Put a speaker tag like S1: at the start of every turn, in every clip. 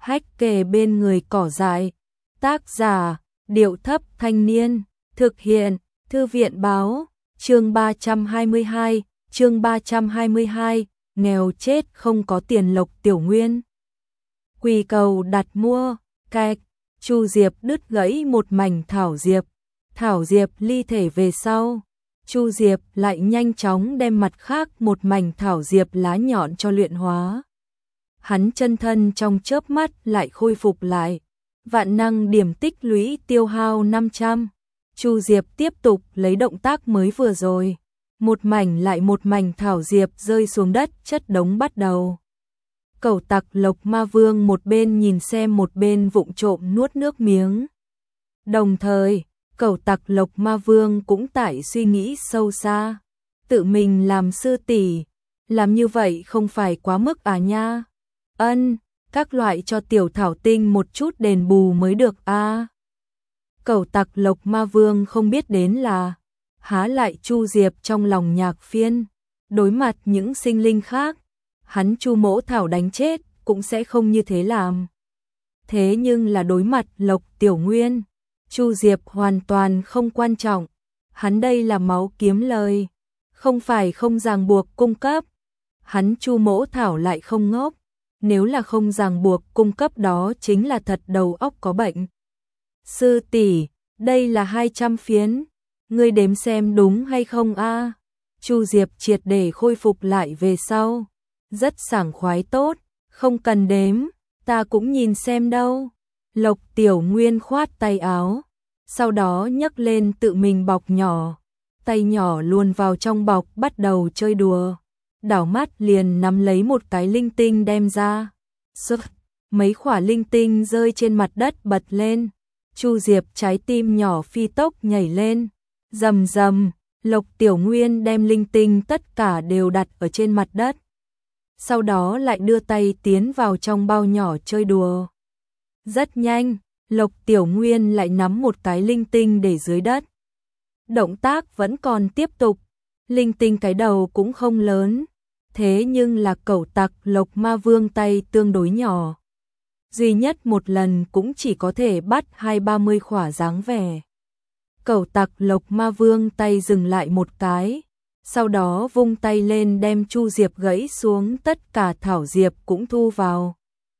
S1: hách kề bên người cỏ dại. Tác giả, Điệu Thấp Thanh Niên. Thực hiện, Thư viện Báo. Chương 322, nghèo chết không có tiền Lộc Tiểu Nguyên. Quỳ cầu đặt mua, cạch, Chu Diệp đứt gãy một mảnh thảo diệp ly thể về sau. Chu Diệp lại nhanh chóng đem mặt khác một mảnh thảo diệp lá nhọn cho luyện hóa. Hắn chân thân trong chớp mắt lại khôi phục lại, vạn năng điểm tích lũy tiêu hao 500. Chu Diệp tiếp tục lấy động tác mới vừa rồi, một mảnh lại một mảnh thảo diệp rơi xuống đất chất đống bắt đầu. Cẩu tặc Lộc Ma Vương một bên nhìn xem một bên vụng trộm nuốt nước miếng. Đồng thời, cẩu tặc Lộc Ma Vương cũng tại suy nghĩ sâu xa, tự mình làm sư tỷ, làm như vậy không phải quá mức à nha. Các loại cho tiểu thảo tinh một chút đền bù mới được a. Cẩu tặc Lộc Ma Vương không biết đến là há lại Chu Diệp trong lòng nhạc phiên, đối mặt những sinh linh khác, hắn Chu Mỗ Thảo đánh chết cũng sẽ không như thế làm. Thế nhưng là đối mặt Lộc Tiểu Nguyên, Chu Diệp hoàn toàn không quan trọng, hắn đây là máu kiếm lời, không phải không ràng buộc cung cấp. Hắn Chu Mỗ Thảo lại không ngốc, nếu là không ràng buộc cung cấp đó chính là thật đầu óc có bệnh. Sư tỷ, đây là 200 phiến, ngươi đếm xem đúng hay không a? Chu Diệp triệt để khôi phục lại về sau, rất sảng khoái tốt, không cần đếm, ta cũng nhìn xem đâu. Lộc Tiểu Nguyên khoát tay áo, sau đó nhấc lên tự mình bọc nhỏ, tay nhỏ luồn vào trong bọc bắt đầu chơi đùa. Đảo mắt liền nắm lấy một cái linh tinh đem ra. Mấy quả linh tinh rơi trên mặt đất bật lên. Chu Diệp trái tim nhỏ phi tốc nhảy lên. Rầm rầm, Lộc Tiểu Nguyên đem linh tinh tất cả đều đặt ở trên mặt đất. Sau đó lại đưa tay tiến vào trong bao nhỏ chơi đùa. Rất nhanh, Lộc Tiểu Nguyên lại nắm một cái linh tinh để dưới đất. Động tác vẫn còn tiếp tục. Linh tinh cái đầu cũng không lớn, thế nhưng là cẩu tặc Lộc Ma Vương tay tương đối nhỏ. Duy nhất một lần cũng chỉ có thể bắt 20-30 quả dáng vẻ. Cẩu tặc Lộc Ma Vương tay dừng lại một cái, sau đó vung tay lên đem Chu Diệp gãy xuống tất cả thảo diệp cũng thu vào.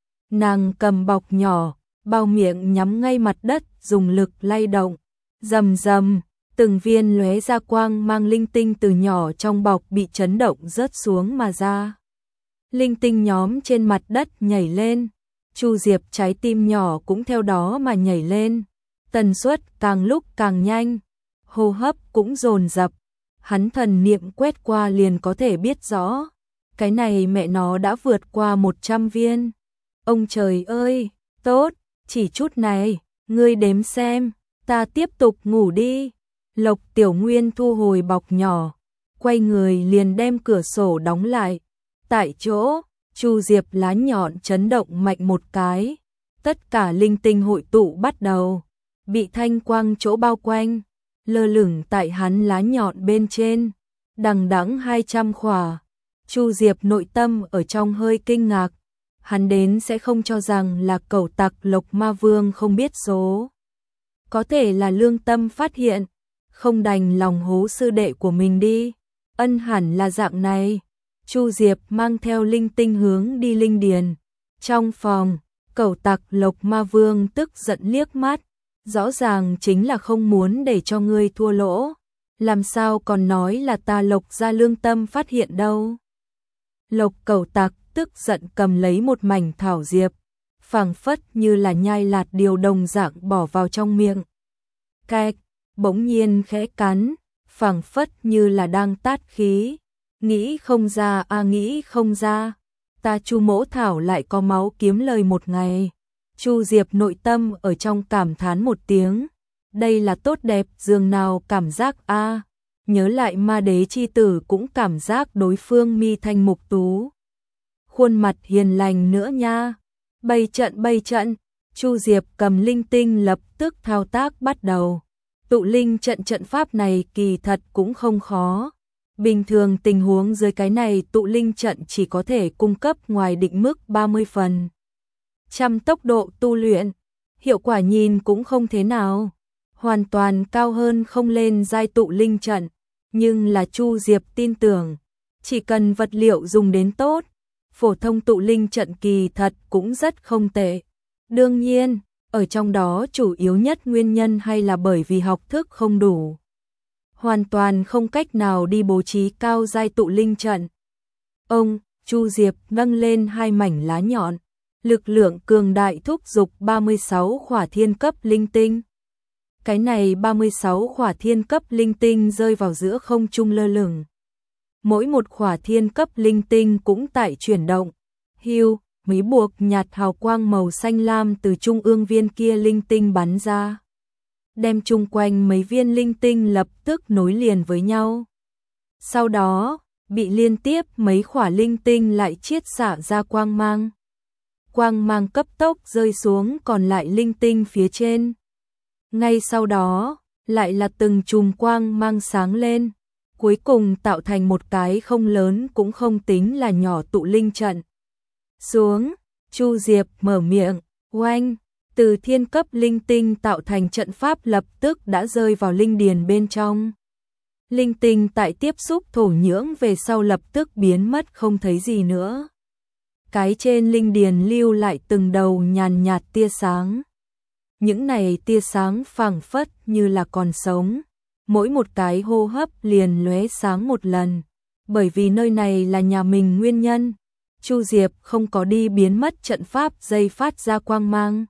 S1: Nàng cầm bọc nhỏ, bao miệng nhắm ngay mặt đất dùng lực lay động, rầm rầm. Từng viên lóe ra quang mang linh tinh từ nhỏ trong bọc bị chấn động rớt xuống mà ra. Linh tinh nhóm trên mặt đất nhảy lên, Chu Diệp trái tim nhỏ cũng theo đó mà nhảy lên. Tần suất càng lúc càng nhanh, hô hấp cũng dồn dập. Hắn thần niệm quét qua liền có thể biết rõ, cái này mẹ nó đã vượt qua 100 viên. Ông trời ơi, tốt, chỉ chút này, ngươi đếm xem, ta tiếp tục ngủ đi. Lộc Tiểu Nguyên thu hồi bọc nhỏ, quay người liền đem cửa sổ đóng lại. Tại chỗ, Chu Diệp lá nhọn chấn động mạnh một cái, tất cả linh tinh hội tụ bắt đầu, bị thanh quang chỗ bao quanh, lơ lửng tại hắn lá nhọn bên trên, đằng đẵng 200 khỏa. Chu Diệp nội tâm ở trong hơi kinh ngạc, hắn đến sẽ không cho rằng là cẩu tặc Lộc Ma Vương không biết số. Có thể là lương tâm phát hiện, không đành lòng hố sư đệ của mình đi. Hẳn là dạng này. Chu Diệp mang theo linh tinh hướng đi linh điền. Trong phòng, cẩu tặc Lộc Ma Vương tức giận liếc mắt, rõ ràng chính là không muốn để cho ngươi thua lỗ, làm sao còn nói là ta Lộc gia lương tâm phát hiện đâu. Lộc cẩu tặc tức giận cầm lấy một mảnh thảo diệp, phảng phất như là nhai lạt điều đồng dạng bỏ vào trong miệng. Cạch, bỗng nhiên khẽ cắn, phảng phất như là đang tát khí. Nghĩ không ra à, nghĩ không ra, ta Chu Mỗ Thảo lại có máu kiếm lời một ngày. Chu Diệp nội tâm ở trong cảm thán một tiếng, đây là tốt đẹp dường nào cảm giác a. Nhớ lại Ma Đế chi tử cũng cảm giác đối phương mi thanh mục tú, khuôn mặt hiền lành nữa nha. Bày trận, Chu Diệp cầm linh tinh lập tức thao tác bắt đầu. Tụ linh trận pháp này kỳ thật cũng không khó. Bình thường tình huống dưới cái này tụ linh trận chỉ có thể cung cấp ngoài định mức 30 phần. trăm tốc độ tu luyện, hiệu quả nhìn cũng không thế nào, hoàn toàn cao hơn không lên giai tụ linh trận, nhưng là Chu Diệp tin tưởng, chỉ cần vật liệu dùng đến tốt, phổ thông tụ linh trận kỳ thật cũng rất không tệ. Đương nhiên, ở trong đó chủ yếu nhất nguyên nhân hay là bởi vì học thức không đủ, hoàn toàn không cách nào đi bố trí cao giai tụ linh trận. Ông, Chu Diệp nâng lên hai mảnh lá nhọn, lực lượng cường đại thúc giục 36 khỏa thiên cấp linh tinh. Cái này 36 khỏa thiên cấp linh tinh rơi vào giữa không trung lơ lửng. Mỗi một khỏa thiên cấp linh tinh cũng tại chuyển động. Hưu, mấy buộc nhạt hào quang màu xanh lam từ trung ương viên kia linh tinh bắn ra, đem chung quanh mấy viên linh tinh lập tức nối liền với nhau. Sau đó, bị liên tiếp mấy khỏa linh tinh lại chiết xạ ra quang mang. Quang mang cấp tốc rơi xuống còn lại linh tinh phía trên. Ngay sau đó, lại là từng chùm quang mang sáng lên, cuối cùng tạo thành một cái không lớn cũng không tính là nhỏ tụ linh trận. Xuống, Chu Diệp mở miệng, oanh, từ thiên cấp linh tinh tạo thành trận pháp lập tức đã rơi vào linh điền bên trong. Linh tinh tại tiếp xúc thổ nhưỡng về sau lập tức biến mất không thấy gì nữa. Cái trên linh điền lưu lại từng đầu nhàn nhạt tia sáng. Những này tia sáng phảng phất như là còn sống, mỗi một cái hô hấp liền lóe sáng một lần. Bởi vì nơi này là nhà mình nguyên nhân, Chu Diệp không có đi biến mất trận pháp dây phát ra quang mang.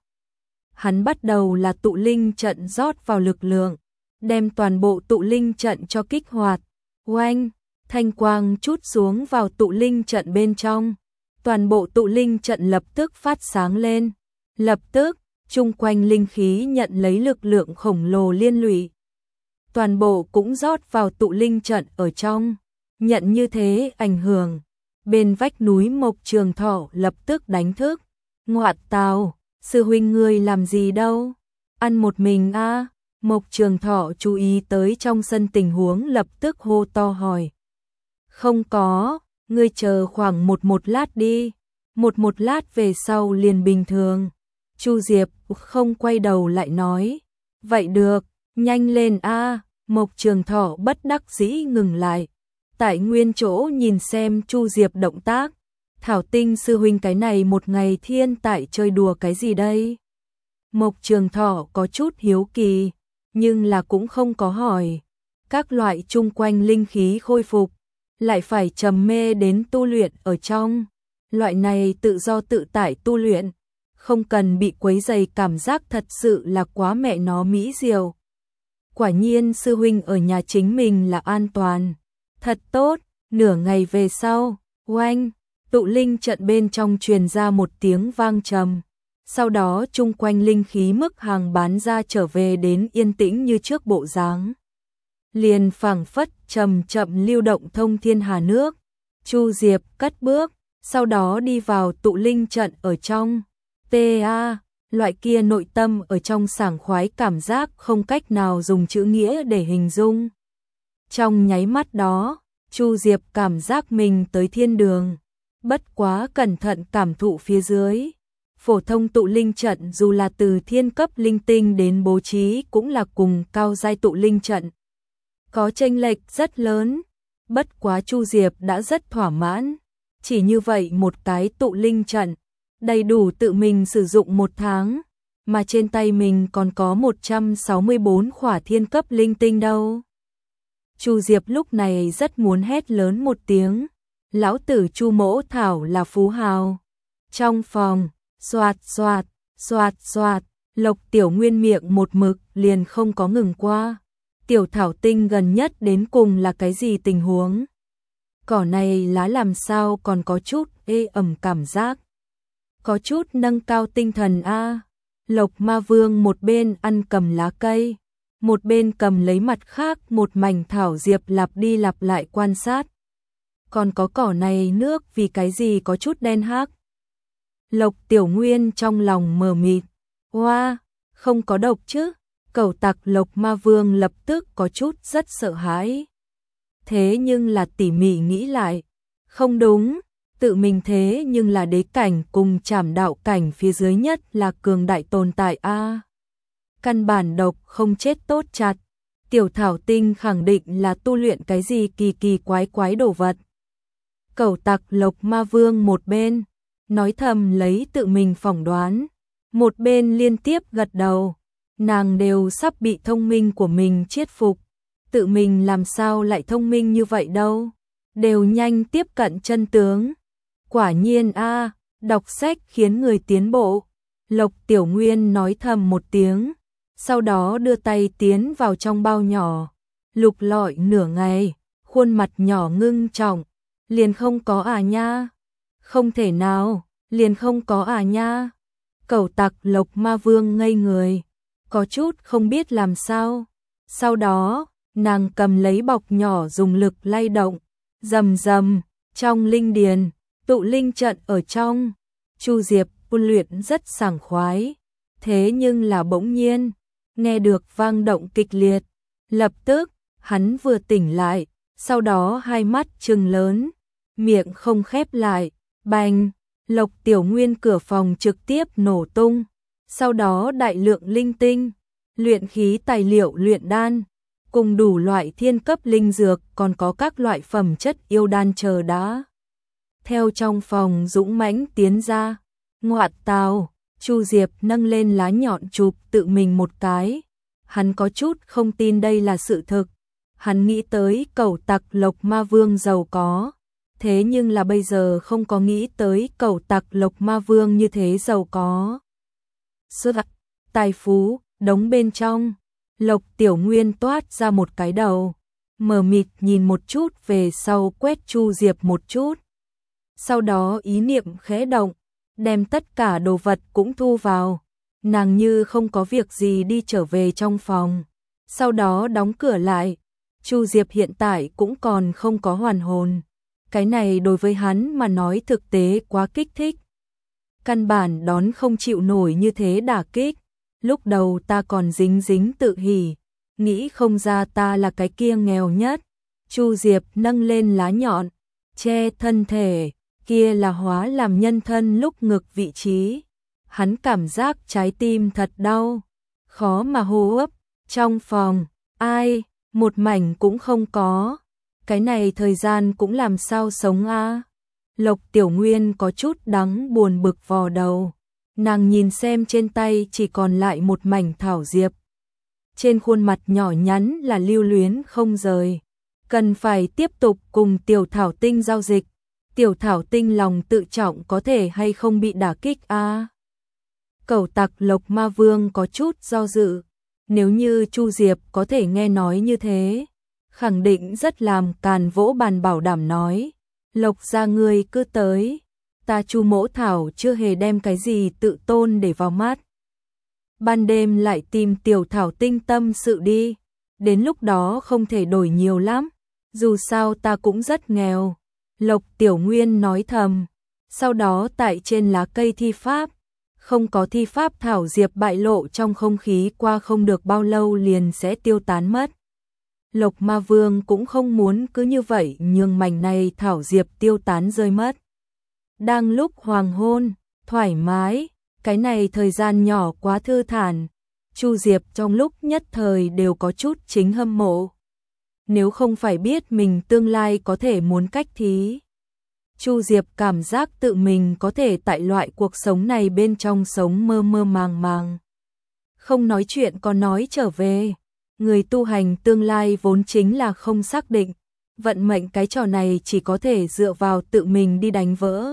S1: Hắn bắt đầu là tụ linh trận rót vào lực lượng, đem toàn bộ tụ linh trận cho kích hoạt. Oanh, thanh quang chút xuống vào tụ linh trận bên trong. Toàn bộ tụ linh trận lập tức phát sáng lên. Lập tức, chung quanh linh khí nhận lấy lực lượng khổng lồ liên lụy. Toàn bộ cũng rót vào tụ linh trận ở trong. Nhận như thế ảnh hưởng. Bên vách núi Mộc Trường Thọ lập tức đánh thức. Ngoạt tào, sư huynh ngươi làm gì đâu? Ăn một mình a? Mộc Trường Thọ chú ý tới trong sân tình huống lập tức hô to hỏi. Không có, ngươi chờ khoảng một lát đi. Một lát về sau liền bình thường. Chu Diệp không quay đầu lại nói. Vậy được, nhanh lên a. Mộc Trường Thọ bất đắc dĩ ngừng lại. Tại nguyên chỗ nhìn xem Chu Diệp động tác. Thảo Tinh sư huynh cái này một ngày thiên tại chơi đùa cái gì đây? Mộc Trường Thọ có chút hiếu kỳ, nhưng là cũng không có hỏi. Các loại chung quanh linh khí khôi phục, lại phải trầm mê đến tu luyện ở trong. Loại này tự do tự tại tu luyện, không cần bị quấy rầy cảm giác thật sự là quá mẹ nó mỹ diệu. Quả nhiên sư huynh ở nhà chính mình là an toàn. Thật tốt, nửa ngày về sau, oanh, tụ linh trận bên trong truyền ra một tiếng vang trầm. Sau đó chung quanh linh khí mức hàng bán ra trở về đến yên tĩnh như trước bộ dáng. Liền phảng phất chậm chậm lưu động thông thiên hà nước. Chu Diệp cất bước, sau đó đi vào tụ linh trận ở trong. Ta, loại kia nội tâm ở trong sảng khoái cảm giác không cách nào dùng chữ nghĩa để hình dung. Trong nháy mắt đó, Chu Diệp cảm giác mình tới thiên đường. Bất quá cẩn thận cảm thụ phía dưới. Phổ thông tụ linh trận dù là từ thiên cấp linh tinh đến bố trí cũng là cùng cao giai tụ linh trận. Có chênh lệch rất lớn. Bất quá Chu Diệp đã rất thỏa mãn. Chỉ như vậy một cái tụ linh trận, đầy đủ tự mình sử dụng một tháng. Mà trên tay mình còn có 164 khỏa thiên cấp linh tinh đâu. Chu Diệp lúc này rất muốn hét lớn một tiếng. Lão tử Chu Mỗ Thảo là phú hào. Trong phòng, xoạt xoạt, xoạt xoạt, Lộc Tiểu Nguyên miệng một mực liền không có ngừng qua. Tiểu Thảo Tinh gần nhất đến cùng là cái gì tình huống? Cỏ này lá làm sao còn có chút ê ẩm cảm giác. Có chút nâng cao tinh thần a. Lộc Ma Vương một bên ăn cầm lá cây, một bên cầm lấy mặt khác một mảnh thảo diệp lặp đi lặp lại quan sát. Còn có cỏ này nước vì cái gì có chút đen hắc. Lộc Tiểu Nguyên trong lòng mờ mịt. Hoa, không có độc chứ? Cẩu tặc Lộc Ma Vương lập tức có chút rất sợ hãi. Thế nhưng là tỉ mỉ nghĩ lại. Không đúng, tự mình thế nhưng là đế cảnh cùng trảm đạo cảnh phía dưới nhất là cường đại tồn tại a. Căn bản độc không chết tốt chặt. Tiểu Thảo Tinh khẳng định là tu luyện cái gì kỳ kỳ quái quái đồ vật. Cẩu Tặc Lộc Ma Vương một bên nói thầm lấy tự mình phỏng đoán, một bên liên tiếp gật đầu. Nàng đều sắp bị thông minh của mình chiết phục, tự mình làm sao lại thông minh như vậy đâu, đều nhanh tiếp cận chân tướng. Quả nhiên a, đọc sách khiến người tiến bộ. Lộc Tiểu Nguyên nói thầm một tiếng, sau đó đưa tay tiến vào trong bao nhỏ, lục lọi nửa ngày, khuôn mặt nhỏ ngưng trọng, liền không có à nha. Không thể nào, liền không có à nha. Cẩu Tặc Lộc Ma Vương ngây người, có chút không biết làm sao. Sau đó, nàng cầm lấy bọc nhỏ dùng lực lay động, rầm rầm, trong linh điền, tụ linh trận ở trong. Chu Diệp tu luyện rất sảng khoái, thế nhưng là bỗng nhiên, nghe được vang động kịch liệt. Lập tức, hắn vừa tỉnh lại, sau đó hai mắt trừng lớn, miệng không khép lại, bành, Lộc Tiểu Nguyên cửa phòng trực tiếp nổ tung. Sau đó đại lượng linh tinh, luyện khí tài liệu luyện đan, cùng đủ loại thiên cấp linh dược, còn có các loại phẩm chất yêu đan chờ đã theo trong phòng dũng mãnh tiến ra. Ngoạn tào, Chu Diệp nâng lên lá nhọn chụp tự mình một cái. Hắn có chút không tin đây là sự thực. Hắn nghĩ tới Cẩu Tặc Lộc Ma Vương giàu có, thế nhưng là bây giờ không có nghĩ tới Cẩu Tặc Lộc Ma Vương như thế giàu có. Sức tài phú, đống bên trong, Lộc Tiểu Nguyên toát ra một cái đầu, mờ mịt nhìn một chút về sau quét Chu Diệp một chút. Sau đó ý niệm khẽ động, đem tất cả đồ vật cũng thu vào. Nàng như không có việc gì đi trở về trong phòng, sau đó đóng cửa lại. Chu Diệp hiện tại cũng còn không có hoàn hồn. Cái này đối với hắn mà nói thực tế quá kích thích. Căn bản đón không chịu nổi như thế đả kích. Lúc đầu ta còn dính dính tự hỉ, nghĩ không ra ta là cái kia nghèo nhất. Chu Diệp nâng lên lá nhọn, che thân thể, kia là hóa làm nhân thân lúc ngực vị trí. Hắn cảm giác trái tim thật đau, khó mà hô hấp. Trong phòng, ai, một mảnh cũng không có. Cái này thời gian cũng làm sao sống a? Lộc Tiểu Nguyên có chút đắng buồn bực vò đầu. Nàng nhìn xem trên tay chỉ còn lại một mảnh thảo diệp. Trên khuôn mặt nhỏ nhắn là lưu luyến không rời. Cần phải tiếp tục cùng Tiểu Thảo Tinh giao dịch. Tiểu Thảo Tinh lòng tự trọng có thể hay không bị đả kích a? Cẩu Tặc Lộc Ma Vương có chút do dự. Nếu như Chu Diệp có thể nghe nói như thế, khẳng định rất làm càn vỗ bàn bảo đảm nói. Lộc gia ngươi cứ tới, ta Chu Mỗ Thảo chưa hề đem cái gì tự tôn để vào mắt. Ban đêm lại tìm Tiểu Thảo Tinh tâm sự đi, đến lúc đó không thể đổi nhiều lắm, dù sao ta cũng rất nghèo. Lộc Tiểu Nguyên nói thầm, sau đó tại trên lá cây thi pháp, không có thi pháp thảo diệp bại lộ trong không khí qua không được bao lâu liền sẽ tiêu tán mất. Lộc Ma Vương cũng không muốn cứ như vậy nhường mảnh này thảo diệp tiêu tán rơi mất. Đang lúc hoàng hôn, thoải mái, cái này thời gian nhỏ quá thư thản. Chu Diệp trong lúc nhất thời đều có chút chính hâm mộ. Nếu không phải biết mình tương lai có thể muốn cách thí, Chu Diệp cảm giác tự mình có thể tại loại cuộc sống này bên trong sống mơ mơ màng màng. Không nói chuyện còn nói trở về. Người tu hành tương lai vốn chính là không xác định. Vận mệnh cái trò này chỉ có thể dựa vào tự mình đi đánh vỡ.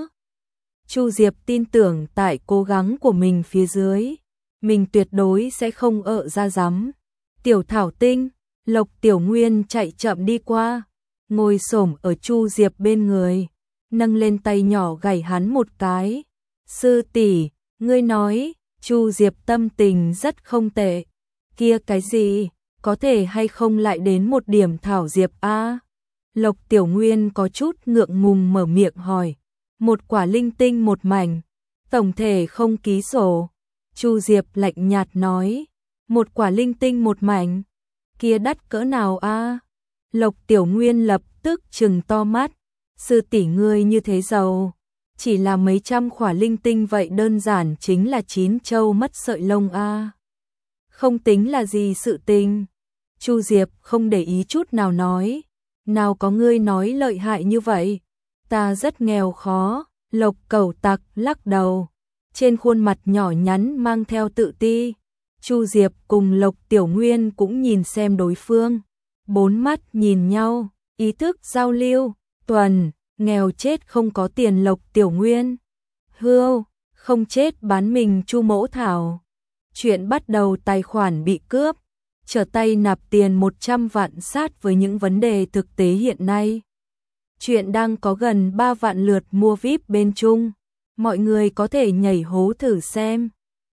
S1: Chu Diệp tin tưởng tại cố gắng của mình phía dưới, mình tuyệt đối sẽ không ra rắm. Tiểu Thảo Tinh, Lộc Tiểu Nguyên chạy chậm đi qua, ngồi xổm ở Chu Diệp bên người, nâng lên tay nhỏ gảy hắn một cái. Sư tỷ, ngươi nói, Chu Diệp tâm tình rất không tệ. Kia cái gì, có thể hay không lại đến một điểm thảo diệp a? Lộc Tiểu Nguyên có chút ngượng ngùng mở miệng hỏi. Một quả linh tinh một mảnh, tổng thể không ký sổ. Chu Diệp lạnh nhạt nói, một quả linh tinh một mảnh, kia đắt cỡ nào a? Lộc Tiểu Nguyên lập tức trừng to mắt, sư tỷ ngươi như thế giàu, chỉ là mấy trăm khỏa linh tinh vậy đơn giản chính là 9 châu mất sợi lông a. Không tính là gì sự tình. Chu Diệp không để ý chút nào nói, nào có ngươi nói lợi hại như vậy, ta rất nghèo khó. Lộc Cẩu Tặc lắc đầu, trên khuôn mặt nhỏ nhắn mang theo tự ti. Chu Diệp cùng Lộc Tiểu Nguyên cũng nhìn xem đối phương, bốn mắt nhìn nhau, ý thức giao lưu. Tuần, nghèo chết không có tiền. Lộc Tiểu Nguyên, hưu, không chết bán mình Chu Mỗ Thảo. Chuyện bắt đầu tài khoản bị cướp, trở tay nạp tiền 100 vạn sát với những vấn đề thực tế hiện nay. Chuyện đang có gần 3 vạn lượt mua VIP bên Trung, mọi người có thể nhảy hố thử xem.